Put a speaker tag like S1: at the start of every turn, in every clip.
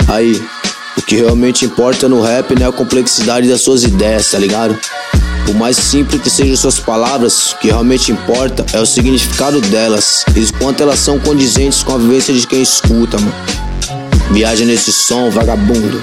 S1: Aí, o que realmente importa no rap não é a complexidade das suas ideias, tá ligado? Por mais simples que sejam suas palavras, o que realmente importa é o significado delas e o quanto elas são condizentes com a vivência de quem escuta, mano. Viaja nesse som, vagabundo.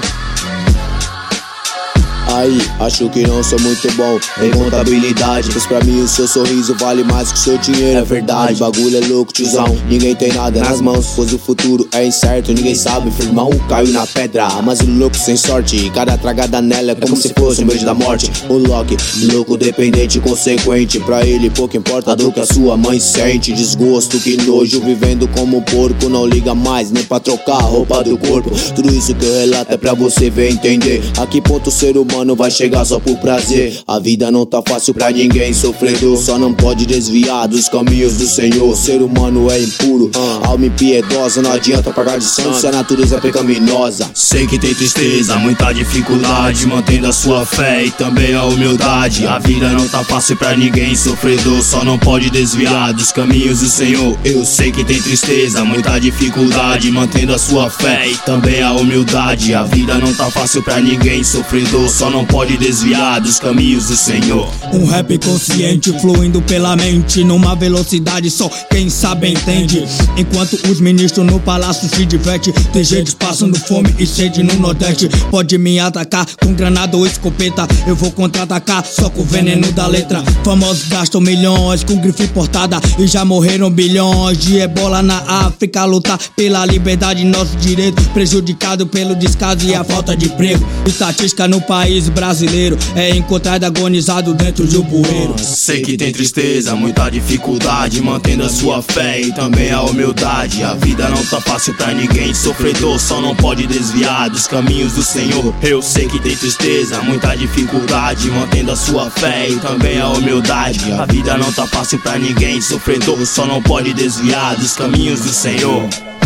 S1: Aí, acho que não sou muito bom em contabilidade, pois pra mim o seu sorriso vale mais que o seu dinheiro. É verdade, bagulho é louco, tiozão. Ninguém tem nada nas mãos, pois o futuro é incerto. Ninguém sabe, firmão, caiu na pedra, mas o louco sem sorte. Cada tragada nela é como se fosse um beijo da morte. O Loki, louco, dependente, consequente. Pra ele pouco importa do que a sua mãe sente. Desgosto, que nojo, vivendo como um porco. Não liga mais nem pra trocar a roupa do corpo. Tudo isso que eu relato é pra você ver e entender a que ponto o ser humano vai chegar só por prazer. A vida não tá fácil pra ninguém, sofredor só não pode desviar dos caminhos do Senhor. Ser humano é impuro, alma impiedosa, não adianta pagar de santo se a natureza é pecaminosa.
S2: Sei que tem tristeza, muita dificuldade, mantendo a sua fé e também a humildade. A vida não tá fácil pra ninguém, sofredor só não pode desviar dos caminhos do Senhor. Eu sei que tem tristeza, muita dificuldade, mantendo a sua fé e também a humildade. A vida não tá fácil pra ninguém, sofredor só não pode desviar dos caminhos do Senhor.
S3: Um rap consciente fluindo pela mente numa velocidade só quem sabe entende. Enquanto os ministros no palácio se divertem, tem gente passando fome e sede no Nordeste. Pode me atacar com granada ou escopeta, eu vou contra-atacar só com o veneno da letra. Famosos gastam milhões com grife importada e já morreram bilhões de ebola na África. Lutar pela liberdade, nosso direito prejudicado pelo descaso e a falta de emprego. Estatística no país brasileiro é encontrado agonizado dentro de um bueiro.
S2: Sei que tem tristeza, muita dificuldade, mantendo a sua fé e também a humildade. A vida não tá fácil pra ninguém, sofredor só não pode desviar dos caminhos do Senhor. Eu sei que tem tristeza, muita dificuldade, mantendo a sua fé e também a humildade. A vida não tá fácil pra ninguém, sofredor só não pode desviar dos caminhos do Senhor.